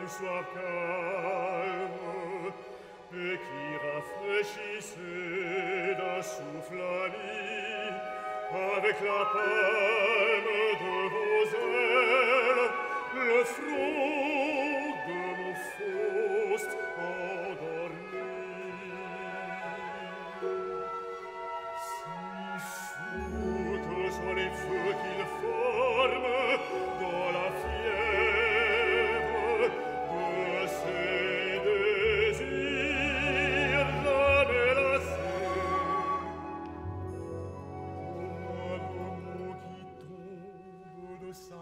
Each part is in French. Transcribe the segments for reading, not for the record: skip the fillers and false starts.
soir calme et qui rafraîchissait d'un souffle ami avec la palme de vos ailes le front de mon Faust endormi. Si foutes sont les feux qu'il forme dans la fièvre de ses désirs jamais lassés, au moindre mot qui tombe de sa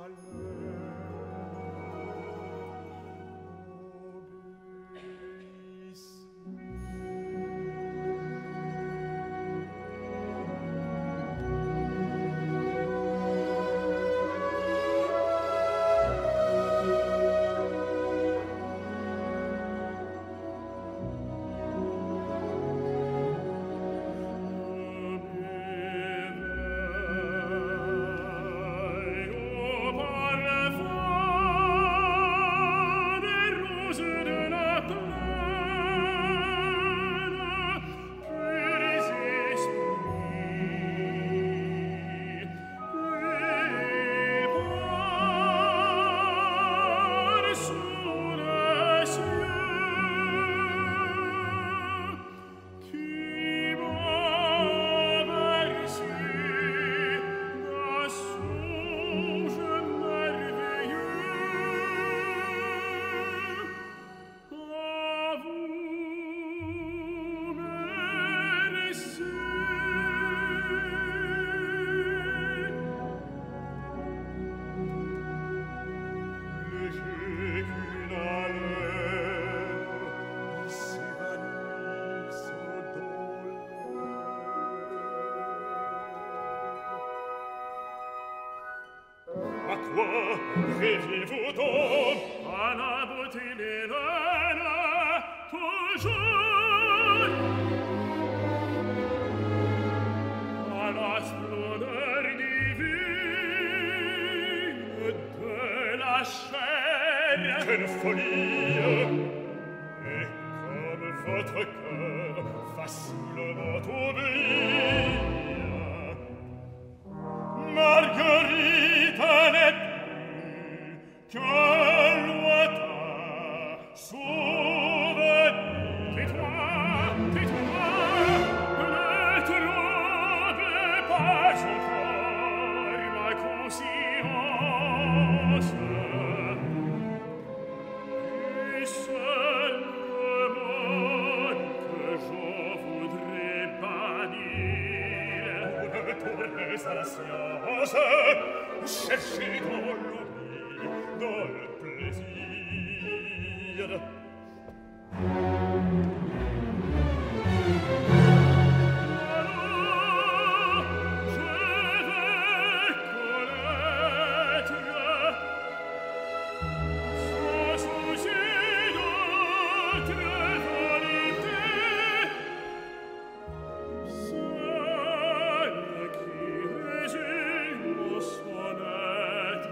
rêviez-vous donc à la beauté d'Hélène, toujours à la splendeur divine de la chair? Quelle folie! Et comme votre cœur facilement obéit, Marguerite n'est que lointain souvenir. Tais-toi, tais-toi, ne trouble pas encore ma conscience. Et seul le monde que je voudrais bannir. Retournez à la science, cherchez dans l'oubli, dans le plaisir. Alors, je vais connaître, sans souci d'autre volonté, celle qui résume son être.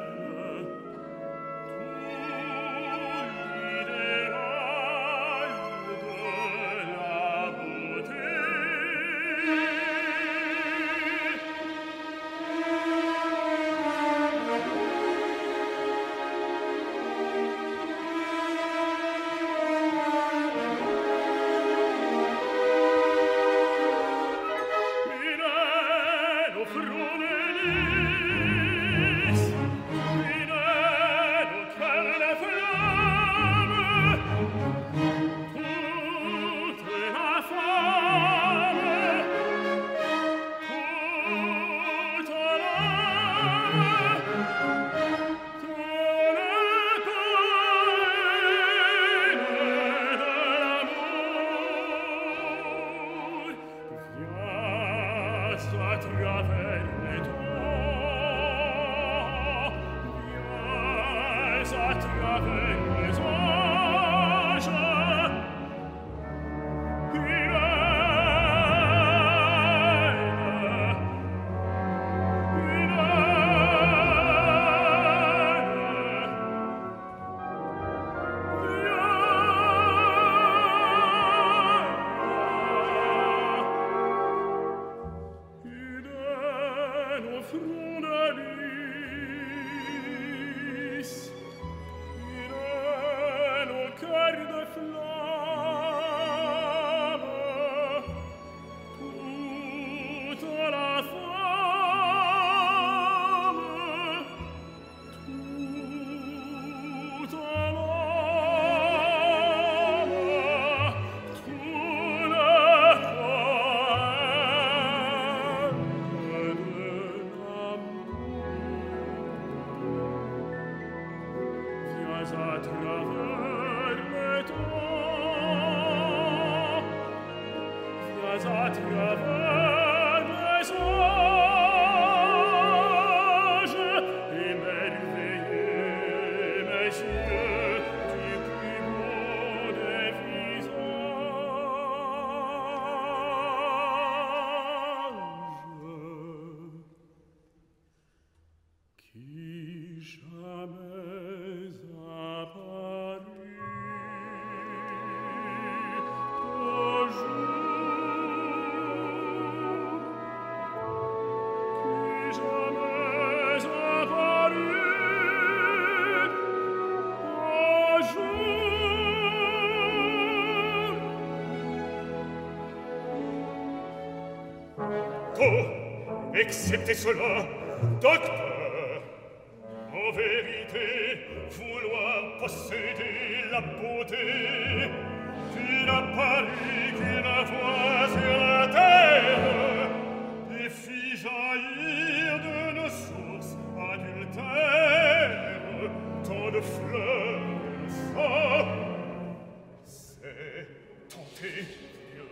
Excepté cela, docteur, en vérité, vouloir posséder la beauté, tu n'as pas lu qu'une voix sur la terre et fit jaillir de nos sources adultères tant de fleurs de sang. C'est tenter Dieu.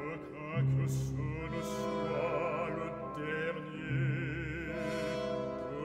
Que ce ne soit le dernier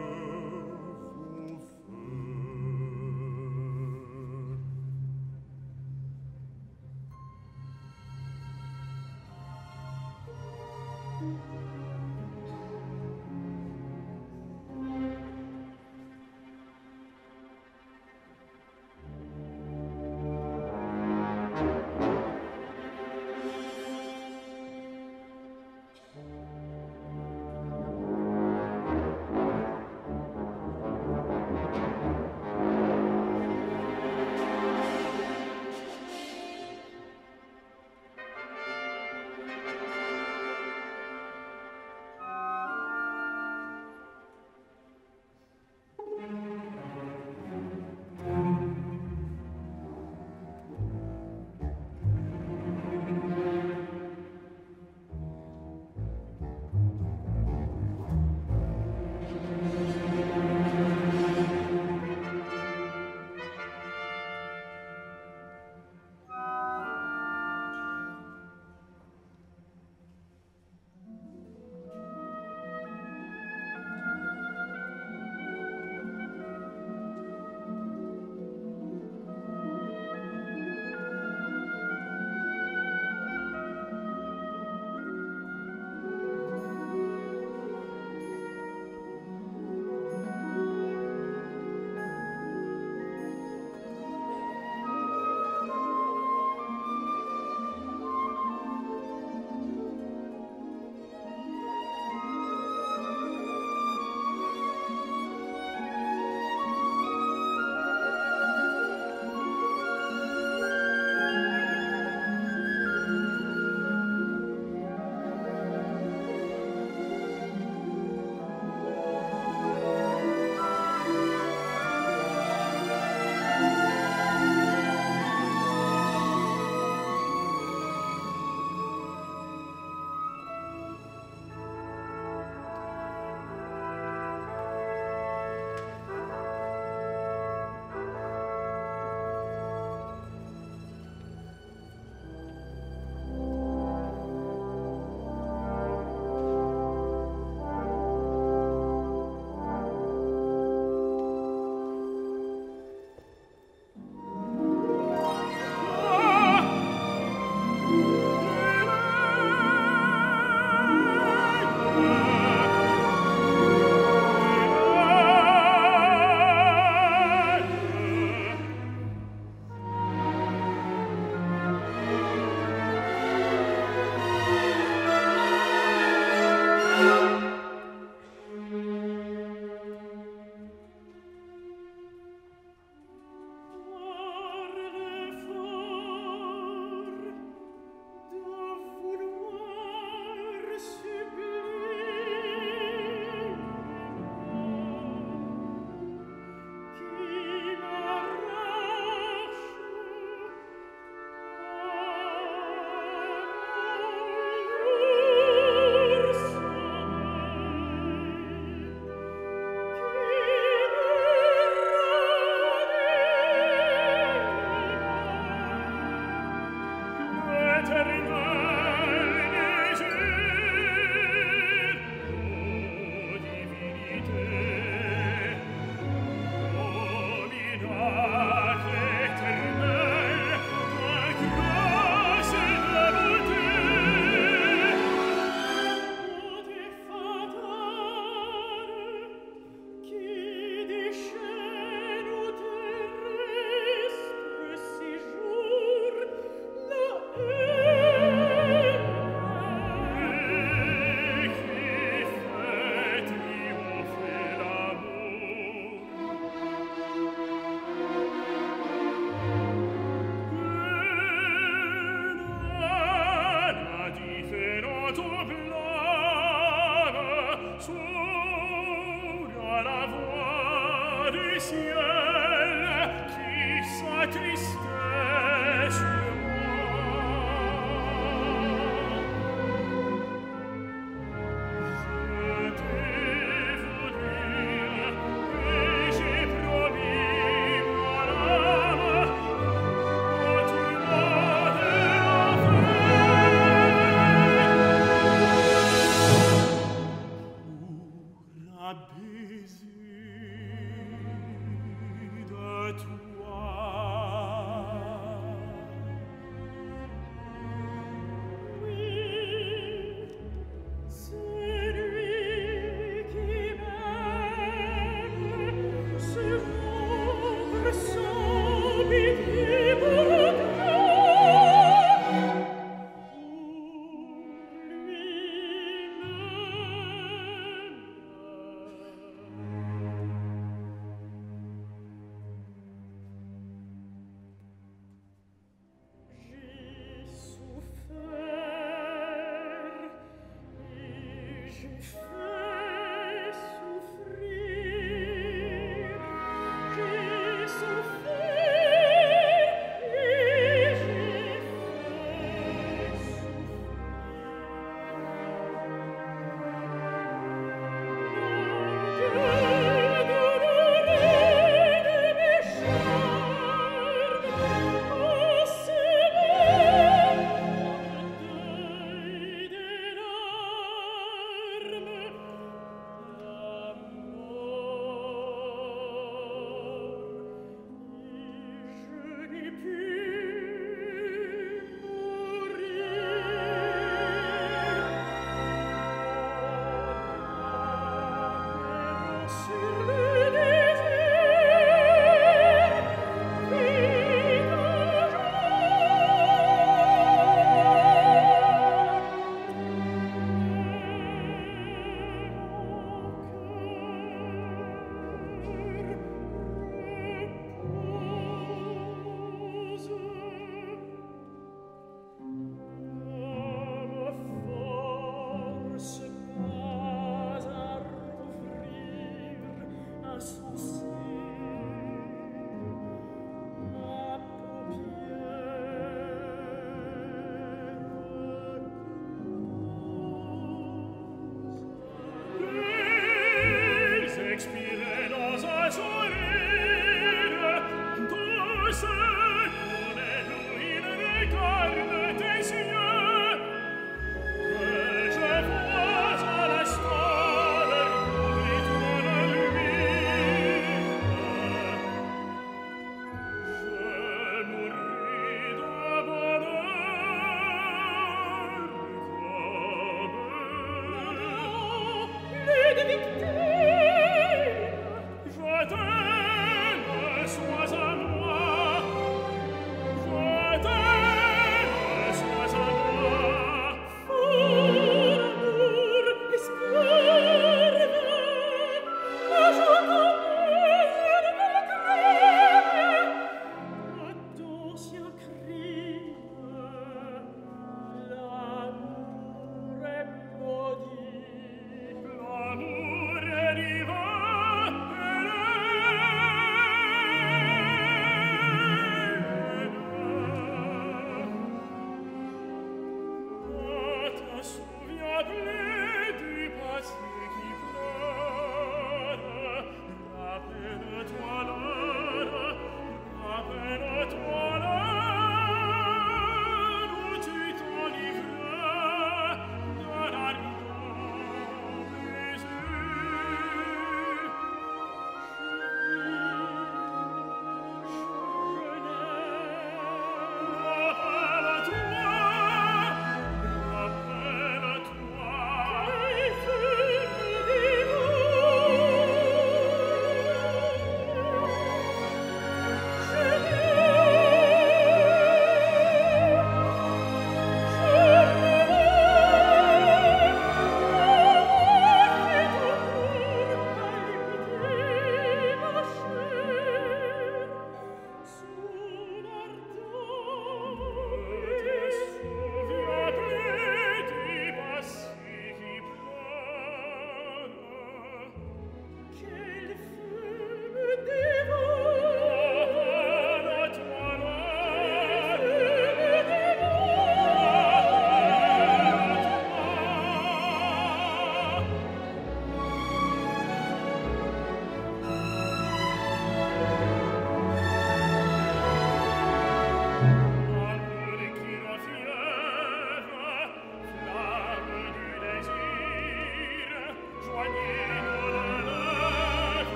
sois à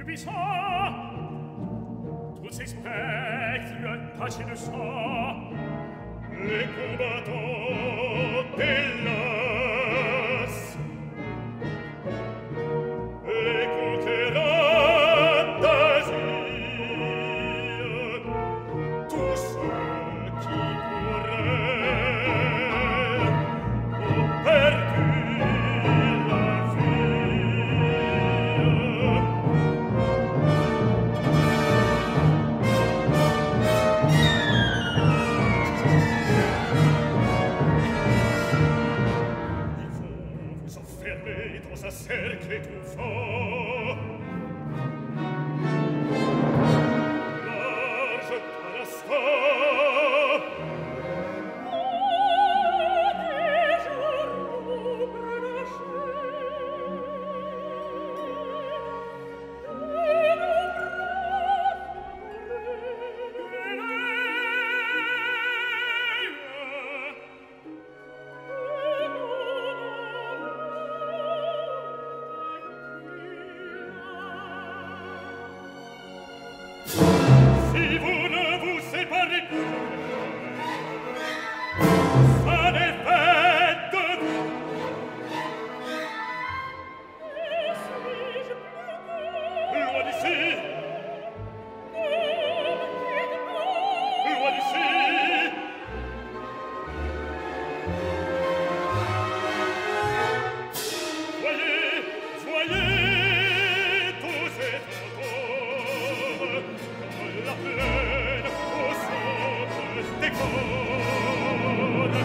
Buisson, tous ces spectres tachés de sang, les combattants hélas, les conquérants d'Asie, tous ceux qui pourraient ont perdu la vie. Ils vont vous enfermer dans un cercle étouffant, large à l'instant. Si vous ne vous séparez plus, ça n'est fait de vous. Loin d'ici, loin d'ici. Voyez, voyez tous ces fantômes, la plaine au centre des cônes.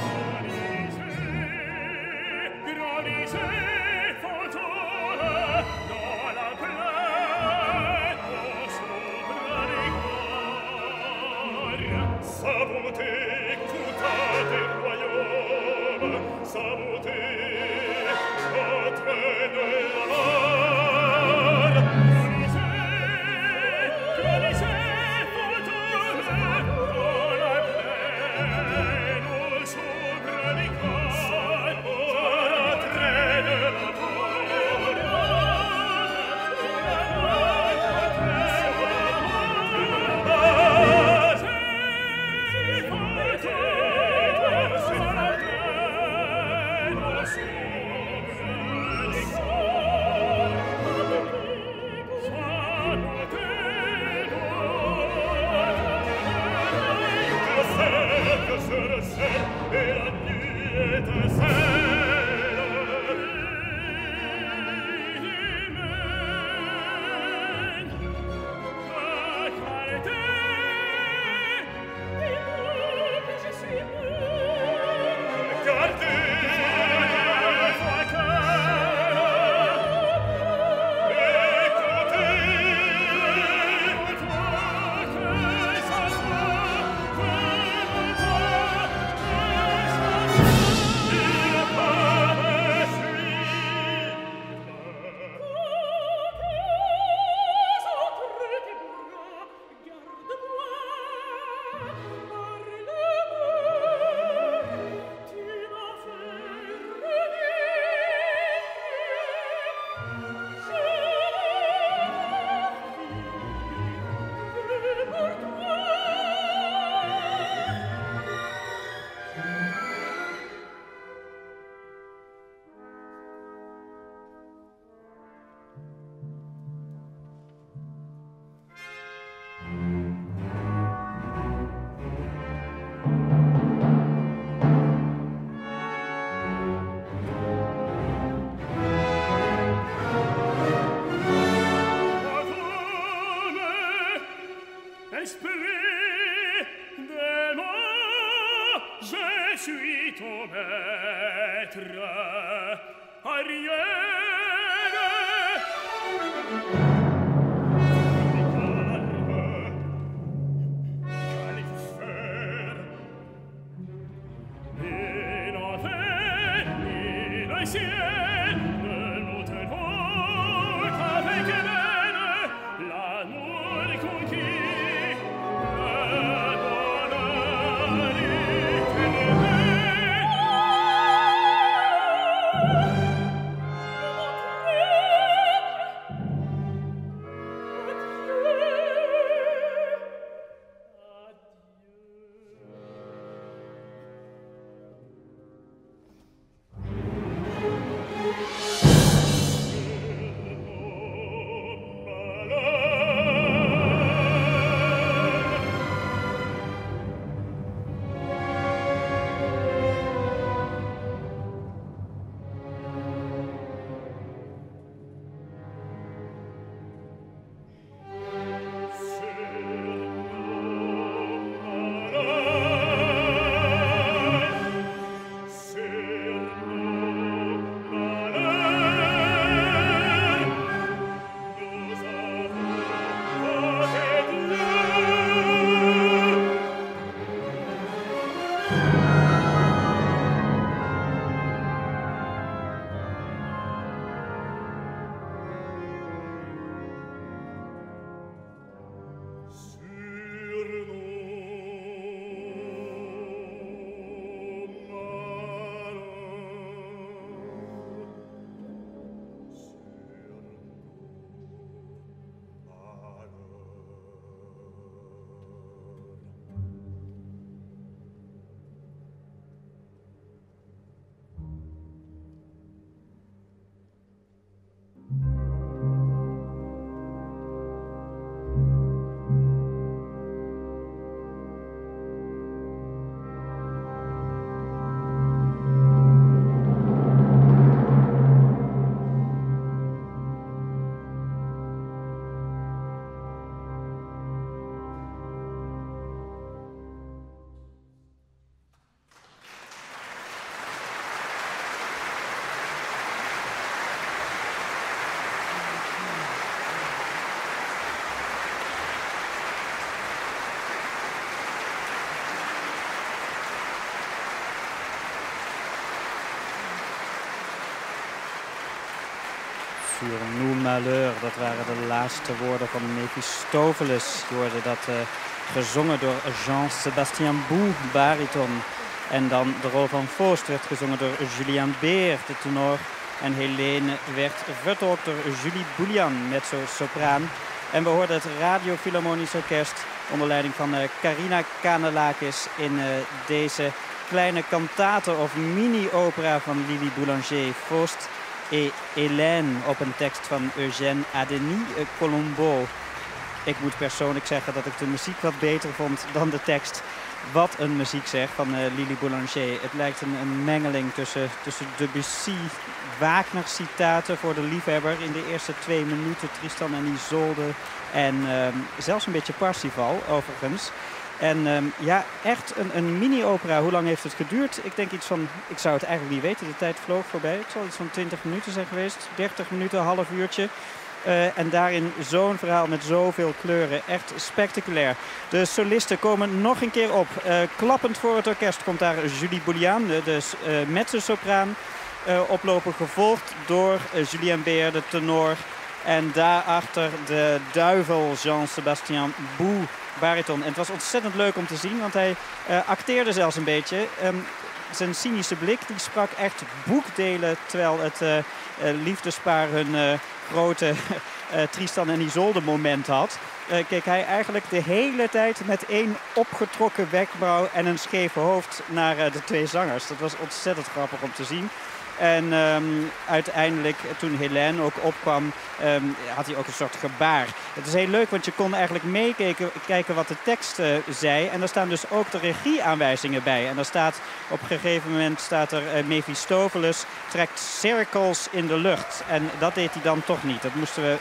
Grandissez, fantômes, dans la plaine au centre des cônes. Sa bonté coûta des royaumes, sa bonté entraîne la mort. Grandissez, fantômes, dans la plaine au centre des cônes. Entraîne la et la nuit étincelle. Humaine, ta qualité, dis-moi que je suis mort. Gardez votre cœur, écoutez, toi que ça esprit de moi, je suis ton maître, arrière. Qu'allez-vous faire? Et l'enfer, et le ciel, ne nous tenons qu'avec elle, l'amour conquis, le bonheur éternel. Fur nous malheur, dat waren de laatste woorden van Mephistopheles. Je hoorde dat gezongen door Jean-Sébastien Bou, bariton. En dan de rol van Faust werd gezongen door Julien Beer, de tenor. En Helene werd vertolkt door Julie Boulian, mezzo-sopraan. En we hoorden het Radio Philharmonisch Orkest onder leiding van Karina Kanellakis in deze kleine kantate of mini-opera van Lili Boulanger, Faust et Hélène, op een tekst van Eugène Adenis Colombo. Ik moet persoonlijk zeggen dat ik de muziek wat beter vond dan de tekst. Wat een muziek zeg van Lili Boulanger. Het lijkt een mengeling tussen Debussy, Wagner-citaten voor de liefhebber in de eerste 2 minuten, Tristan en Isolde. En zelfs een beetje Parsifal overigens. En ja, echt een mini-opera. Hoe lang heeft het geduurd? Ik denk iets van, ik zou het eigenlijk niet weten, de tijd vloog voorbij. Het zal iets van 20 minuten zijn geweest, 30 minuten, een half uurtje. En daarin zo'n verhaal met zoveel kleuren. Echt spectaculair. De solisten komen nog een keer op. Klappend voor het orkest komt daar Julie Boulian, de mezzo-sopraan. Oplopen gevolgd door Julien Beer, de tenor. En daarachter de duivel Jean-Sébastien Bou, bariton. En het was ontzettend leuk om te zien, want hij acteerde zelfs een beetje. Zijn cynische blik die sprak echt boekdelen, terwijl het liefdespaar hun grote Tristan en Isolde moment had. Keek hij eigenlijk de hele tijd met 1 opgetrokken wenkbrauw en een scheve hoofd naar de 2 zangers. Dat was ontzettend grappig om te zien. En uiteindelijk, toen Hélène ook opkwam, had hij ook een soort gebaar. Het is heel leuk, want je kon eigenlijk meekijken wat de tekst zei. En daar staan dus ook de regieaanwijzingen bij. En daar staat op een gegeven moment Mephistopheles trekt cirkels in de lucht. En dat deed hij dan toch niet. Dat moesten we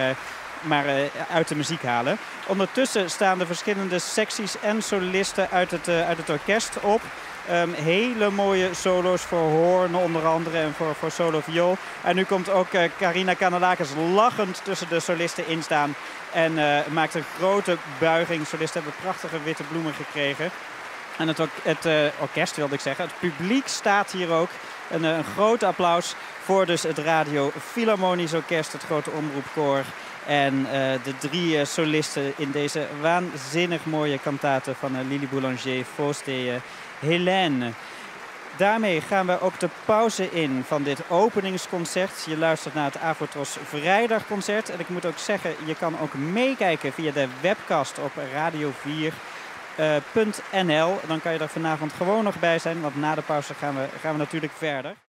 maar uit de muziek halen. Ondertussen staan de verschillende secties en solisten uit het orkest op. Hele mooie solo's voor hoorn onder andere en voor solo viool. En nu komt ook Karina Kanellakis lachend tussen de solisten instaan. En maakt een grote buiging. Solisten hebben prachtige witte bloemen gekregen. En het orkest wilde ik zeggen. Het publiek staat hier ook. Een groot applaus voor dus het Radio Philharmonisch Orkest, het grote omroepkoor. En de 3 solisten in deze waanzinnig mooie kantate van Lili Boulanger, Faust et Hélène. Daarmee gaan we ook de pauze in van dit openingsconcert. Je luistert naar het Avotros vrijdagconcert. En ik moet ook zeggen, je kan ook meekijken via de webcast op radio4.nl. Dan kan je er vanavond gewoon nog bij zijn, want na de pauze gaan we natuurlijk verder.